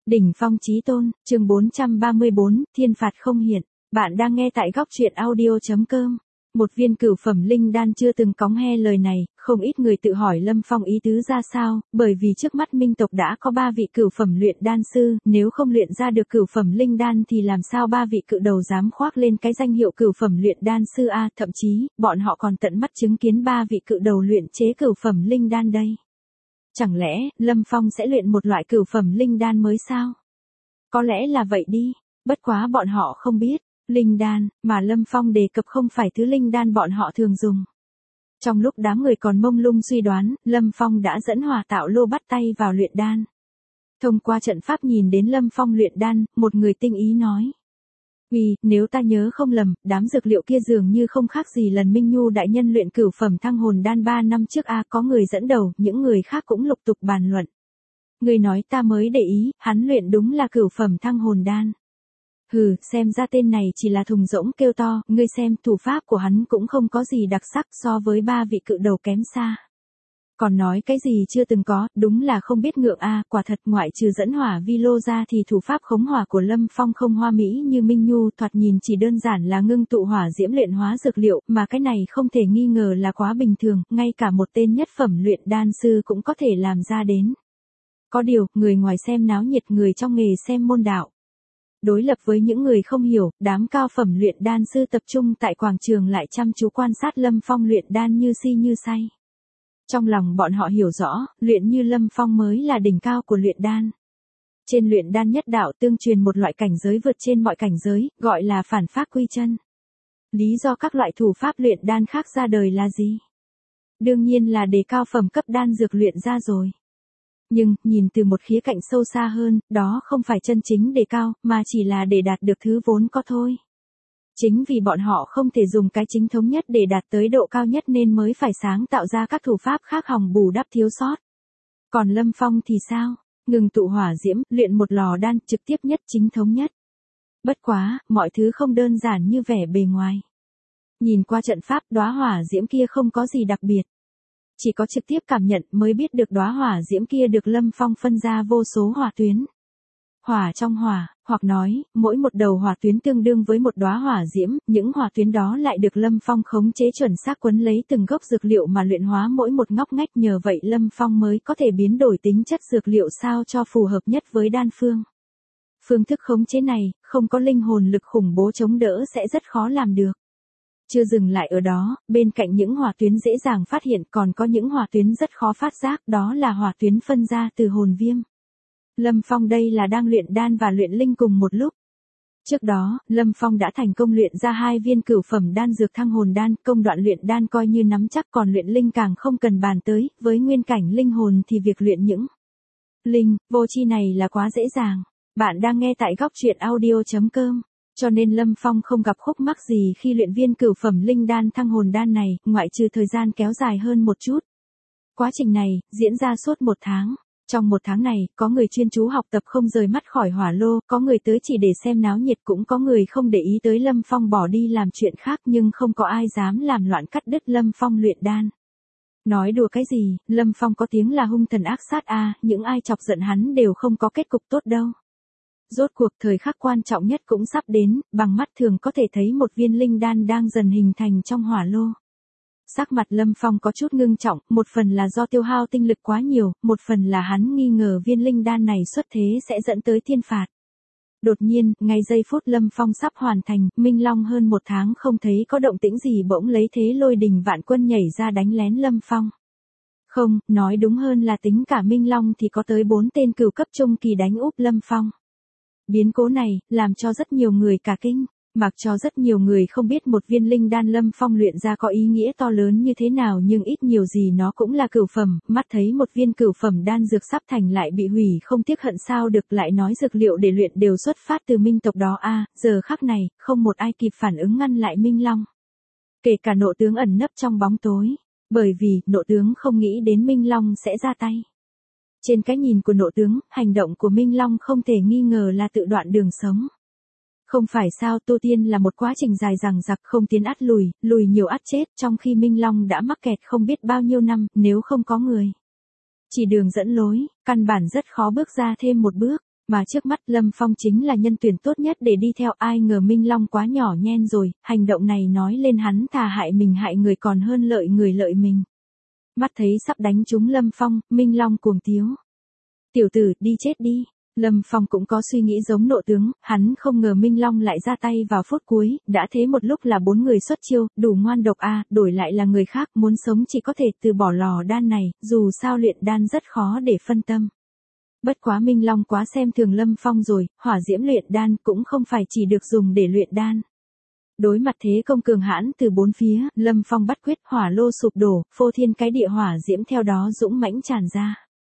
Đỉnh phong chí tôn, chương 434, thiên phạt không hiện. Bạn đang nghe tại góc truyện audio.com. Một viên cửu phẩm linh đan chưa từng cóng he lời này, không ít người tự hỏi Lâm Phong ý tứ ra sao, bởi vì trước mắt minh tộc đã có 3 vị cửu phẩm luyện đan sư, nếu không luyện ra được cửu phẩm linh đan thì làm sao 3 vị cự đầu dám khoác lên cái danh hiệu cửu phẩm luyện đan sư a, thậm chí, bọn họ còn tận mắt chứng kiến 3 vị cự đầu luyện chế cửu phẩm linh đan đây. Chẳng lẽ, Lâm Phong sẽ luyện một loại cửu phẩm linh đan mới sao? Có lẽ là vậy đi, bất quá bọn họ không biết, linh đan, mà Lâm Phong đề cập không phải thứ linh đan bọn họ thường dùng. Trong lúc đám người còn mông lung suy đoán, Lâm Phong đã dẫn Hòa Tạo Lô bắt tay vào luyện đan. Thông qua trận pháp nhìn đến Lâm Phong luyện đan, một người tinh ý nói. Nếu ta nhớ không lầm, đám dược liệu kia dường như không khác gì lần Minh Nhu đại nhân luyện cửu phẩm thăng hồn đan 3 năm trước có người dẫn đầu, những người khác cũng lục tục bàn luận. Người nói ta mới để ý, hắn luyện đúng là cửu phẩm thăng hồn đan. Xem ra tên này chỉ là thùng rỗng kêu to, ngươi xem, thủ pháp của hắn cũng không có gì đặc sắc so với 3 vị cự đầu kém xa. Còn nói cái gì chưa từng có, đúng là không biết ngượng quả thật ngoại trừ dẫn hỏa vi lô ra thì thủ pháp khống hỏa của Lâm Phong không hoa mỹ như Minh Nhu, thoạt nhìn chỉ đơn giản là ngưng tụ hỏa diễm luyện hóa dược liệu, mà cái này không thể nghi ngờ là quá bình thường, ngay cả một tên nhất phẩm luyện đan sư cũng có thể làm ra đến. Có điều, người ngoài xem náo nhiệt, người trong nghề xem môn đạo. Đối lập với những người không hiểu, đám cao phẩm luyện đan sư tập trung tại quảng trường lại chăm chú quan sát Lâm Phong luyện đan như si như say. Trong lòng bọn họ hiểu rõ, luyện như Lâm Phong mới là đỉnh cao của luyện đan. Trên luyện đan nhất đạo tương truyền một loại cảnh giới vượt trên mọi cảnh giới, gọi là phản pháp quy chân. Lý do các loại thủ pháp luyện đan khác ra đời là gì? Đương nhiên là để cao phẩm cấp đan dược luyện ra rồi. Nhưng, nhìn từ một khía cạnh sâu xa hơn, đó không phải chân chính đề cao, mà chỉ là để đạt được thứ vốn có thôi. Chính vì bọn họ không thể dùng cái chính thống nhất để đạt tới độ cao nhất nên mới phải sáng tạo ra các thủ pháp khác hòng bù đắp thiếu sót. Còn Lâm Phong thì sao? Ngừng tụ hỏa diễm, luyện một lò đan, trực tiếp nhất, chính thống nhất. Bất quá, mọi thứ không đơn giản như vẻ bề ngoài. Nhìn qua trận pháp, đóa hỏa diễm kia không có gì đặc biệt. Chỉ có trực tiếp cảm nhận mới biết được đóa hỏa diễm kia được Lâm Phong phân ra vô số hỏa tuyến. Hỏa trong hỏa, hoặc nói, mỗi một đầu hỏa tuyến tương đương với một đóa hỏa diễm, những hỏa tuyến đó lại được Lâm Phong khống chế chuẩn xác quấn lấy từng gốc dược liệu mà luyện hóa mỗi một ngóc ngách, nhờ vậy Lâm Phong mới có thể biến đổi tính chất dược liệu sao cho phù hợp nhất với đan phương. Phương thức khống chế này, không có linh hồn lực khủng bố chống đỡ sẽ rất khó làm được. Chưa dừng lại ở đó, bên cạnh những hỏa tuyến dễ dàng phát hiện còn có những hỏa tuyến rất khó phát giác, đó là hỏa tuyến phân ra từ hồn viêm. Lâm Phong đây là đang luyện đan và luyện linh cùng một lúc. Trước đó, Lâm Phong đã thành công luyện ra 2 viên cửu phẩm đan dược thăng hồn đan, công đoạn luyện đan coi như nắm chắc, còn luyện linh càng không cần bàn tới, với nguyên cảnh linh hồn thì việc luyện những linh, vô chi này là quá dễ dàng. Bạn đang nghe tại góc truyện audio.com. Cho nên Lâm Phong không gặp khúc mắc gì khi luyện viên cửu phẩm linh đan thăng hồn đan này, ngoại trừ thời gian kéo dài hơn một chút. Quá trình này, diễn ra suốt 1 tháng. Trong 1 tháng này, có người chuyên chú học tập không rời mắt khỏi hỏa lô, có người tới chỉ để xem náo nhiệt, cũng có người không để ý tới Lâm Phong bỏ đi làm chuyện khác, nhưng không có ai dám làm loạn cắt đứt Lâm Phong luyện đan. Nói đùa cái gì, Lâm Phong có tiếng là hung thần ác sát những ai chọc giận hắn đều không có kết cục tốt đâu. Rốt cuộc thời khắc quan trọng nhất cũng sắp đến, bằng mắt thường có thể thấy một viên linh đan đang dần hình thành trong hỏa lô. Sắc mặt Lâm Phong có chút ngưng trọng, một phần là do tiêu hao tinh lực quá nhiều, một phần là hắn nghi ngờ viên linh đan này xuất thế sẽ dẫn tới thiên phạt. Đột nhiên, ngay giây phút Lâm Phong sắp hoàn thành, Minh Long hơn 1 tháng không thấy có động tĩnh gì bỗng lấy thế lôi đình vạn quân nhảy ra đánh lén Lâm Phong. Không, nói đúng hơn là tính cả Minh Long thì có tới 4 tên cửu cấp trung kỳ đánh úp Lâm Phong. Biến cố này, làm cho rất nhiều người cả kinh, mặc cho rất nhiều người không biết một viên linh đan Lâm Phong luyện ra có ý nghĩa to lớn như thế nào, nhưng ít nhiều gì nó cũng là cửu phẩm, mắt thấy một viên cửu phẩm đan dược sắp thành lại bị hủy không tiếc hận sao được, lại nói dược liệu để luyện đều xuất phát từ minh tộc đó giờ khắc này, không một ai kịp phản ứng ngăn lại Minh Long. Kể cả nộ tướng ẩn nấp trong bóng tối, bởi vì, nộ tướng không nghĩ đến Minh Long sẽ ra tay. Trên cái nhìn của nộ tướng, hành động của Minh Long không thể nghi ngờ là tự đoạn đường sống. Không phải sao, tu tiên là một quá trình dài dằng dặc, không tiến ắt lùi, lùi nhiều ắt chết, trong khi Minh Long đã mắc kẹt không biết bao nhiêu năm, nếu không có người chỉ đường dẫn lối, căn bản rất khó bước ra thêm một bước. Mà trước mắt Lâm Phong chính là nhân tuyển tốt nhất để đi theo, ai ngờ Minh Long quá nhỏ nhen rồi, hành động này nói lên hắn thà hại mình hại người còn hơn lợi người lợi mình. Mắt thấy sắp đánh trúng Lâm Phong, Minh Long cuồng tiếu. Tiểu tử, đi chết đi. Lâm Phong cũng có suy nghĩ giống Nộ tướng, hắn không ngờ Minh Long lại ra tay vào phút cuối, đã thế một lúc là 4 người xuất chiêu, đủ ngoan độc a, đổi lại là người khác, muốn sống chỉ có thể từ bỏ lò đan này, dù sao luyện đan rất khó để phân tâm. Bất quá Minh Long quá xem thường Lâm Phong rồi, hỏa diễm luyện đan cũng không phải chỉ được dùng để luyện đan. Đối mặt thế công cường hãn từ bốn phía, Lâm Phong bắt quyết, hỏa lô sụp đổ, phô thiên cái địa hỏa diễm theo đó dũng mãnh tràn ra.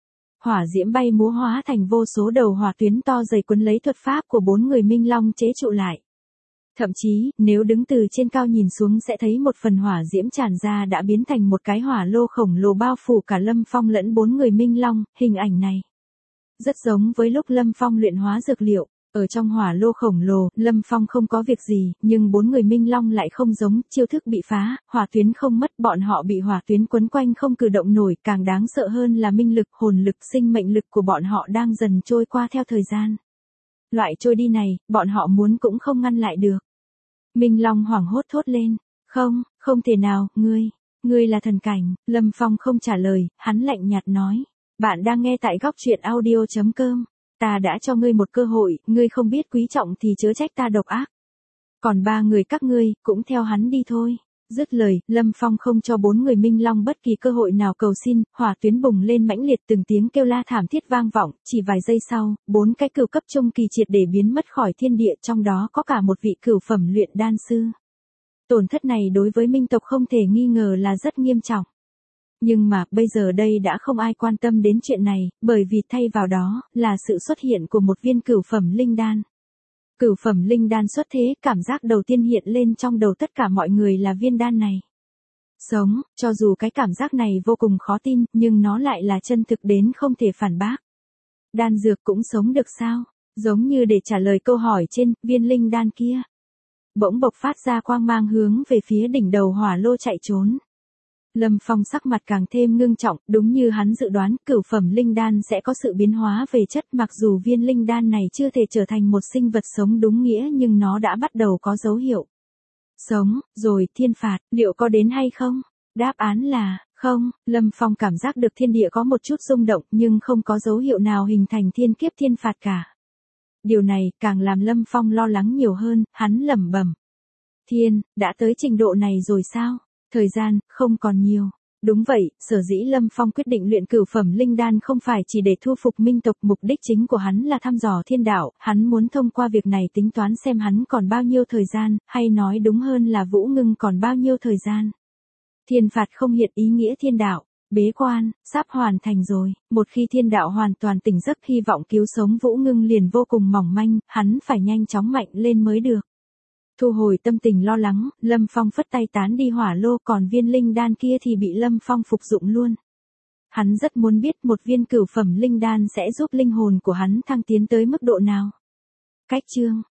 Hỏa diễm bay múa hóa thành vô số đầu hỏa tuyến to dày quấn lấy thuật pháp của 4 người Minh Long chế trụ lại. Thậm chí, nếu đứng từ trên cao nhìn xuống sẽ thấy một phần hỏa diễm tràn ra đã biến thành một cái hỏa lô khổng lồ bao phủ cả Lâm Phong lẫn 4 người Minh Long, hình ảnh này rất giống với lúc Lâm Phong luyện hóa dược liệu. Ở trong hỏa lô khổng lồ, Lâm Phong không có việc gì, nhưng 4 người Minh Long lại không giống, chiêu thức bị phá, hỏa tuyến không mất, bọn họ bị hỏa tuyến quấn quanh không cử động nổi, càng đáng sợ hơn là minh lực, hồn lực, sinh mệnh lực của bọn họ đang dần trôi qua theo thời gian. Loại trôi đi này, bọn họ muốn cũng không ngăn lại được. Minh Long hoảng hốt thốt lên, không thể nào, ngươi là thần cảnh. Lâm Phong không trả lời, hắn lạnh nhạt nói, bạn đang nghe tại góc truyện audio.com. Ta đã cho ngươi một cơ hội, ngươi không biết quý trọng thì chớ trách ta độc ác. Còn 3 người các ngươi, cũng theo hắn đi thôi. Dứt lời, Lâm Phong không cho 4 người Minh Long bất kỳ cơ hội nào cầu xin, hỏa tuyến bùng lên mãnh liệt, từng tiếng kêu la thảm thiết vang vọng, chỉ vài giây sau, 4 cái cửu cấp trung kỳ triệt để biến mất khỏi thiên địa, trong đó có cả một vị cửu phẩm luyện đan sư. Tổn thất này đối với Minh tộc không thể nghi ngờ là rất nghiêm trọng. Nhưng mà, bây giờ đây đã không ai quan tâm đến chuyện này, bởi vì thay vào đó, là sự xuất hiện của một viên cửu phẩm linh đan. Cửu phẩm linh đan xuất thế, cảm giác đầu tiên hiện lên trong đầu tất cả mọi người là viên đan này. Sống, cho dù cái cảm giác này vô cùng khó tin, nhưng nó lại là chân thực đến không thể phản bác. Đan dược cũng sống được sao? Giống như để trả lời câu hỏi trên, viên linh đan kia bỗng bộc phát ra quang mang hướng về phía đỉnh đầu hỏa lô chạy trốn. Lâm Phong sắc mặt càng thêm ngưng trọng, đúng như hắn dự đoán, cửu phẩm linh đan sẽ có sự biến hóa về chất, mặc dù viên linh đan này chưa thể trở thành một sinh vật sống đúng nghĩa nhưng nó đã bắt đầu có dấu hiệu. Sống, rồi, thiên phạt, liệu có đến hay không? Đáp án là, không. Lâm Phong cảm giác được thiên địa có một chút rung động nhưng không có dấu hiệu nào hình thành thiên kiếp thiên phạt cả. Điều này càng làm Lâm Phong lo lắng nhiều hơn, hắn lẩm bẩm. Thiên, đã tới trình độ này rồi sao? Thời gian, không còn nhiều. Đúng vậy, sở dĩ Lâm Phong quyết định luyện cửu phẩm linh đan không phải chỉ để thu phục Minh tộc, mục đích chính của hắn là thăm dò thiên đạo, hắn muốn thông qua việc này tính toán xem hắn còn bao nhiêu thời gian, hay nói đúng hơn là Vũ Ngưng còn bao nhiêu thời gian. Thiên phạt không hiện ý nghĩa thiên đạo, bế quan, sắp hoàn thành rồi, một khi thiên đạo hoàn toàn tỉnh giấc hy vọng cứu sống Vũ Ngưng liền vô cùng mỏng manh, hắn phải nhanh chóng mạnh lên mới được. Thu hồi tâm tình lo lắng, Lâm Phong phất tay tán đi hỏa lô, còn viên linh đan kia thì bị Lâm Phong phục dụng luôn. Hắn rất muốn biết một viên cửu phẩm linh đan sẽ giúp linh hồn của hắn thăng tiến tới mức độ nào. Cách chương